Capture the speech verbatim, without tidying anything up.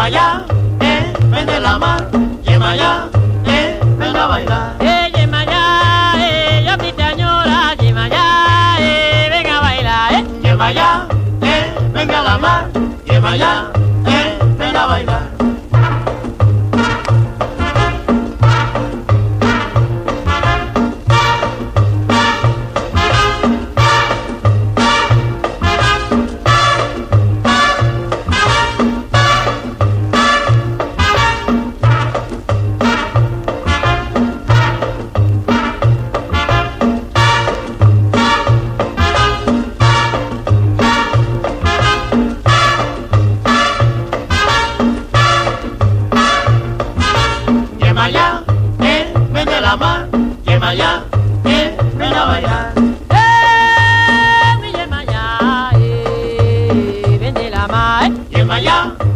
Yemayá, eh, ven de la mar. Yemayá, eh, ven a bailar. Eh, Yemayá, eh, yo a ti te añora. Yemayá, eh, ven a bailar. Eh. Yemayá, eh, venga a la mar. Yemayá, eh, ven a bailar. Yemayá, eh, ven de la mar. Yemayá, eh, ven a bailar. Eh, mi Yemayá, eh, ven de la mar. Yemayá,